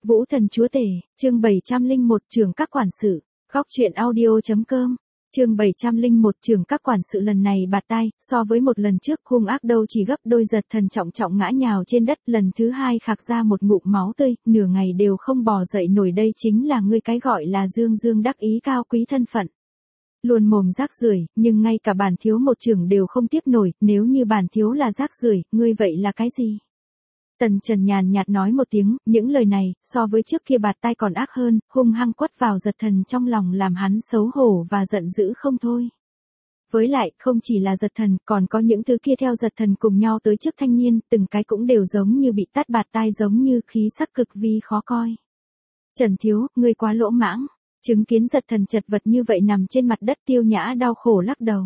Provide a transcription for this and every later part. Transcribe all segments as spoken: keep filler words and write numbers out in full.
Vũ Thần Chúa Tể, chương bảy trăm lẻ một trưởng các quản sự, góc truyện audio.com, chương bảy trăm lẻ một trưởng các quản sự lần này bạt tai, so với một lần trước hung ác đâu chỉ gấp đôi. Giật Thần trọng trọng ngã nhào trên đất, lần thứ hai khạc ra một ngụm máu tươi, nửa ngày đều không bò dậy nổi. Đây chính là ngươi cái gọi là dương dương đắc ý cao quý thân phận. Luôn mồm rác rưởi, nhưng ngay cả bản thiếu một trưởng đều không tiếp nổi, nếu như bản thiếu là rác rưởi, ngươi vậy là cái gì? Tần Trần nhàn nhạt nói một tiếng, những lời này, so với trước kia bạt tai còn ác hơn, hung hăng quất vào Giật Thần trong lòng, làm hắn xấu hổ và giận dữ không thôi. Với lại, không chỉ là Giật Thần, còn có những thứ kia theo Giật Thần cùng nhau tới trước thanh niên, từng cái cũng đều giống như bị tát bạt tai, giống như khí sắc cực vi khó coi. Trần thiếu, ngươi quá lỗ mãng. Chứng kiến Giật Thần chật vật như vậy nằm trên mặt đất, Tiêu Nhã đau khổ lắc đầu.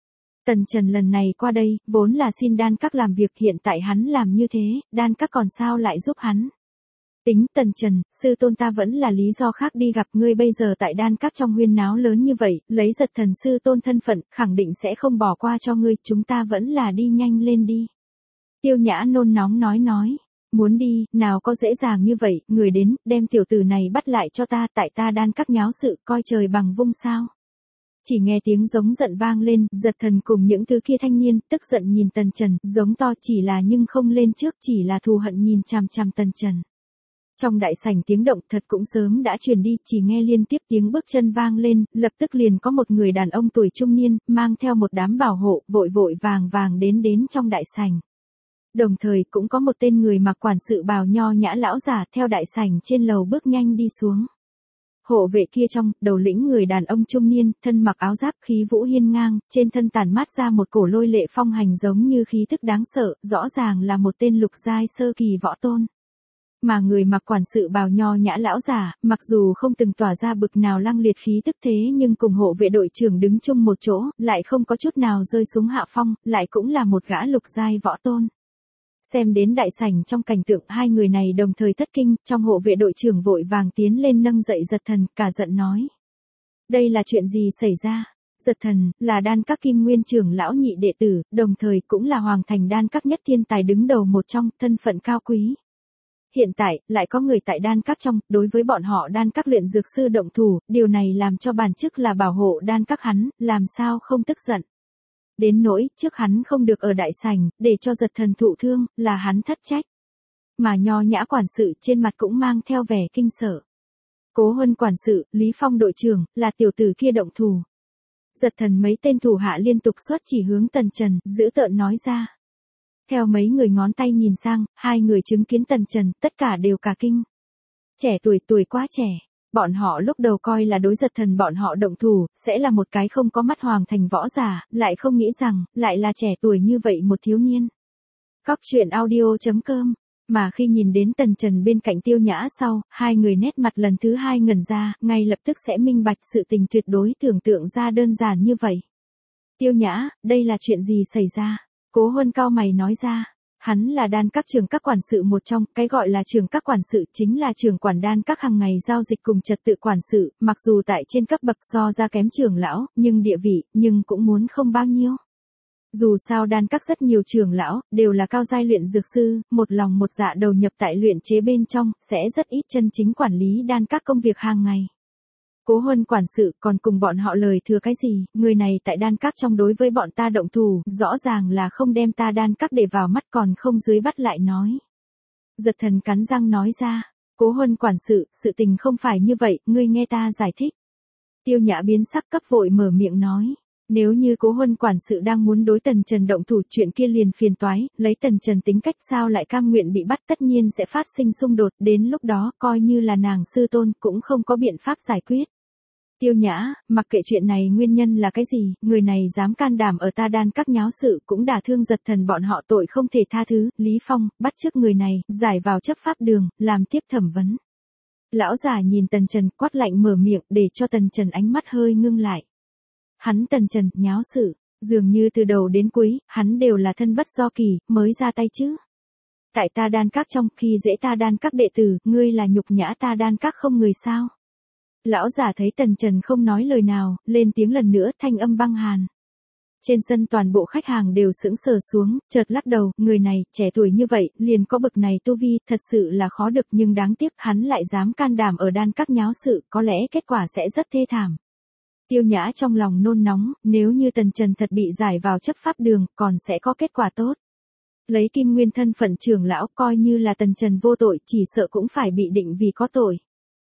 Tần Trần lần này qua đây, vốn là xin đan các làm việc, hiện tại hắn làm như thế, đan các còn sao lại giúp hắn. Tính Tần Trần, sư tôn ta vẫn là lý do khác đi gặp ngươi, bây giờ tại đan các trong huyên náo lớn như vậy, lấy Giật Thần sư tôn thân phận, khẳng định sẽ không bỏ qua cho ngươi, chúng ta vẫn là đi nhanh lên đi. Tiêu Nhã nôn nóng nói nói. Muốn đi, nào có dễ dàng như vậy, người đến, đem tiểu tử này bắt lại cho ta, tại ta đan các nháo sự, coi trời bằng vung sao. Chỉ nghe tiếng giống giận vang lên, Giật Thần cùng những thứ kia thanh niên, tức giận nhìn Tần Trần, giống to chỉ là nhưng không lên trước, chỉ là thù hận nhìn chằm chằm Tần Trần. Trong đại sảnh tiếng động thật cũng sớm đã truyền đi, chỉ nghe liên tiếp tiếng bước chân vang lên, lập tức liền có một người đàn ông tuổi trung niên, mang theo một đám bảo hộ, vội vội vàng vàng đến đến trong đại sảnh. Đồng thời cũng có một tên người mặc quản sự bào nho nhã lão giả theo đại sảnh trên lầu bước nhanh đi xuống. Hộ vệ kia trong, đầu lĩnh người đàn ông trung niên, thân mặc áo giáp, khí vũ hiên ngang, trên thân tản mát ra một cổ lôi lệ phong hành, giống như khí tức đáng sợ, rõ ràng là một tên lục giai sơ kỳ võ tôn. Mà người mặc quản sự bào nho nhã lão giả, mặc dù không từng tỏa ra bực nào lăng liệt khí tức, thế nhưng cùng hộ vệ đội trưởng đứng chung một chỗ, lại không có chút nào rơi xuống hạ phong, lại cũng là một gã lục giai võ tôn. Xem đến đại sảnh trong cảnh tượng hai người này đồng thời thất kinh, trong hộ vệ đội trưởng vội vàng tiến lên nâng dậy Giật Thần, cả giận nói. Đây là chuyện gì xảy ra? Giật Thần, là đan các Kim Nguyên trưởng lão nhị đệ tử, đồng thời cũng là hoàng thành đan các nhất thiên tài đứng đầu một trong, thân phận cao quý. Hiện tại, lại có người tại đan các trong, đối với bọn họ đan các luyện dược sư động thủ, điều này làm cho bản chức là bảo hộ đan các hắn, làm sao không tức giận. Đến nỗi, trước hắn không được ở đại sảnh, để cho Giật Thần thụ thương, là hắn thất trách. Mà nho nhã quản sự trên mặt cũng mang theo vẻ kinh sợ. Cố Huân quản sự, Lý Phong đội trưởng, là tiểu tử kia động thủ. Giật Thần mấy tên thủ hạ liên tục xuất chỉ hướng Tần Trần, dữ tợn nói ra. Theo mấy người ngón tay nhìn sang, hai người chứng kiến Tần Trần, tất cả đều cả kinh. Trẻ tuổi tuổi quá trẻ. Bọn họ lúc đầu coi là đối Giật Thần bọn họ động thủ, sẽ là một cái không có mắt hoàng thành võ giả, lại không nghĩ rằng, lại là trẻ tuổi như vậy một thiếu niên. Góc truyện audio.com, mà khi nhìn đến Tần Trần bên cạnh Tiêu Nhã sau, hai người nét mặt lần thứ hai ngẩn ra, ngay lập tức sẽ minh bạch sự tình tuyệt đối tưởng tượng ra đơn giản như vậy. Tiêu Nhã, đây là chuyện gì xảy ra? Cố Huân cao mày nói ra. Hắn là đan các trưởng các quản sự một trong, cái gọi là trưởng các quản sự chính là trưởng quản đan các hàng ngày giao dịch cùng trật tự quản sự, mặc dù tại trên cấp bậc so ra kém trưởng lão, nhưng địa vị, nhưng cũng muốn không bao nhiêu. Dù sao đan các rất nhiều trưởng lão, đều là cao giai luyện dược sư, một lòng một dạ đầu nhập tại luyện chế bên trong, sẽ rất ít chân chính quản lý đan các công việc hàng ngày. Cố Huân quản sự còn cùng bọn họ lời thừa cái gì, người này tại đan các trong đối với bọn ta động thủ, rõ ràng là không đem ta đan các để vào mắt còn không dưới bắt lại nói. Giật Thần cắn răng nói ra, Cố Huân quản sự, sự tình không phải như vậy, ngươi nghe ta giải thích. Tiêu Nhã biến sắc cấp vội mở miệng nói, nếu như Cố Huân quản sự đang muốn đối Tần Trần động thủ, chuyện kia liền phiền toái, lấy Tần Trần tính cách sao lại cam nguyện bị bắt, tất nhiên sẽ phát sinh xung đột, đến lúc đó coi như là nàng sư tôn cũng không có biện pháp giải quyết. Tiêu Nhã, mặc kệ chuyện này nguyên nhân là cái gì, người này dám can đảm ở ta đan các nháo sự cũng đả thương Giật Thần bọn họ, tội không thể tha thứ. Lý Phong, bắt chước người này, giải vào chấp pháp đường, làm tiếp thẩm vấn. Lão già nhìn Tần Trần quát lạnh mở miệng, để cho Tần Trần ánh mắt hơi ngưng lại. Hắn Tần Trần, nháo sự, dường như từ đầu đến cuối, hắn đều là thân bất do kỳ, mới ra tay chứ. Tại ta đan các trong, khi dễ ta đan các đệ tử, ngươi là nhục nhã ta đan các không người sao. Lão giả thấy Tần Trần không nói lời nào, lên tiếng lần nữa, thanh âm băng hàn. Trên sân toàn bộ khách hàng đều sững sờ xuống, chợt lắc đầu, người này, trẻ tuổi như vậy, liền có bực này tu vi, thật sự là khó được nhưng đáng tiếc hắn lại dám can đảm ở đan các nháo sự, có lẽ kết quả sẽ rất thê thảm. Tiêu Nhã trong lòng nôn nóng, nếu như Tần Trần thật bị giải vào chấp pháp đường, còn sẽ có kết quả tốt. Lấy Kim Nguyên thân phận trưởng lão coi như là Tần Trần vô tội, chỉ sợ cũng phải bị định vì có tội.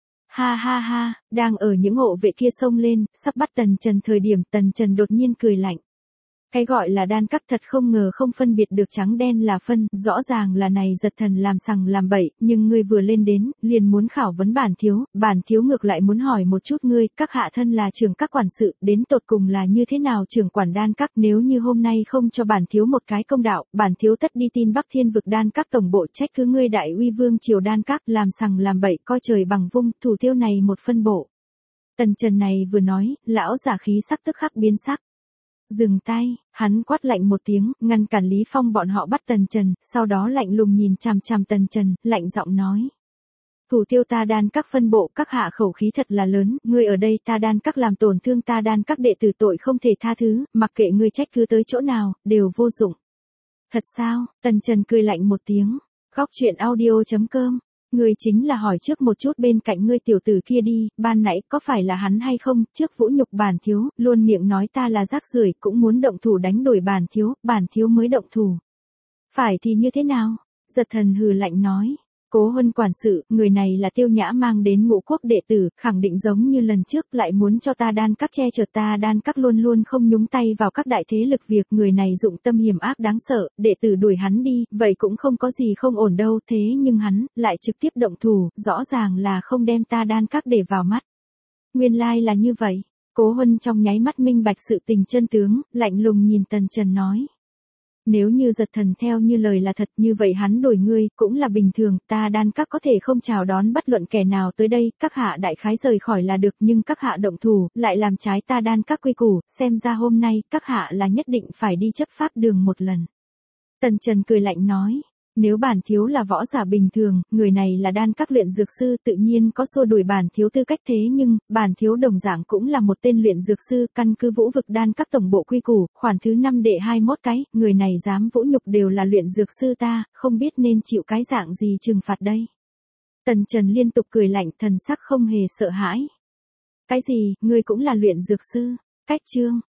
Ha ha ha, đang ở những hộ vệ kia xông lên, sắp bắt Tần Trần thời điểm Tần Trần đột nhiên cười lạnh. Cái gọi là đan các thật không ngờ không phân biệt được trắng đen là phân, rõ ràng là này giật thần làm sằng làm bậy, nhưng ngươi vừa lên đến, liền muốn khảo vấn bản thiếu, bản thiếu ngược lại muốn hỏi một chút ngươi, các hạ thân là trưởng các quản sự, đến tột cùng là như thế nào trưởng quản đan các, nếu như hôm nay không cho bản thiếu một cái công đạo, bản thiếu tất đi tin Bắc Thiên vực đan các tổng bộ trách cứ ngươi đại uy vương triều đan các, làm sằng làm bậy, coi trời bằng vung, thủ tiêu này một phân bộ. Tần Trần này vừa nói, lão giả khí sắc tức khắc biến sắc. Dừng tay, hắn quát lạnh một tiếng, ngăn cản Lý Phong bọn họ bắt Tần Trần, sau đó lạnh lùng nhìn chằm chằm Tần Trần, lạnh giọng nói. Thủ tiêu ta đan các phân bộ, các hạ khẩu khí thật là lớn, ngươi ở đây ta đan các làm tổn thương ta đan các đệ tử tội không thể tha thứ, mặc kệ ngươi trách cứ tới chỗ nào, đều vô dụng. Thật sao? Tần Trần cười lạnh một tiếng, góc truyện audio chấm com. Ngươi chính là hỏi trước một chút bên cạnh ngươi tiểu tử kia đi, ban nãy có phải là hắn hay không, trước vũ nhục bản thiếu, luôn miệng nói ta là rác rưởi, cũng muốn động thủ đánh đổi bản thiếu, bản thiếu mới động thủ. Phải thì như thế nào? Giật thần hừ lạnh nói. Cố Huân quản sự, người này là Tiêu Nhã mang đến Ngũ Quốc đệ tử, khẳng định giống như lần trước lại muốn cho ta đan các che chở ta đan các luôn luôn không nhúng tay vào các đại thế lực việc người này dụng tâm hiểm ác đáng sợ, đệ tử đuổi hắn đi, vậy cũng không có gì không ổn đâu thế nhưng hắn, lại trực tiếp động thủ, rõ ràng là không đem ta đan các để vào mắt. Nguyên lai là như vậy, Cố Huân trong nháy mắt minh bạch sự tình chân tướng, lạnh lùng nhìn Tần Trần nói. Nếu như giật thần theo như lời là thật như vậy hắn đổi ngươi, cũng là bình thường, ta đan các có thể không chào đón bất luận kẻ nào tới đây, các hạ đại khái rời khỏi là được nhưng các hạ động thủ, lại làm trái ta đan các quy củ, xem ra hôm nay, các hạ là nhất định phải đi chấp pháp đường một lần. Tần Trần cười lạnh nói. Nếu bản thiếu là võ giả bình thường, người này là đan các luyện dược sư tự nhiên có xua đuổi bản thiếu tư cách thế nhưng, bản thiếu đồng dạng cũng là một tên luyện dược sư, căn cứ vũ vực đan các tổng bộ quy củ, khoản thứ năm đệ hai mươi mốt cái, người này dám vũ nhục đều là luyện dược sư ta, không biết nên chịu cái dạng gì trừng phạt đây. Tần Trần liên tục cười lạnh thần sắc không hề sợ hãi. Cái gì, ngươi cũng là luyện dược sư, cách chương.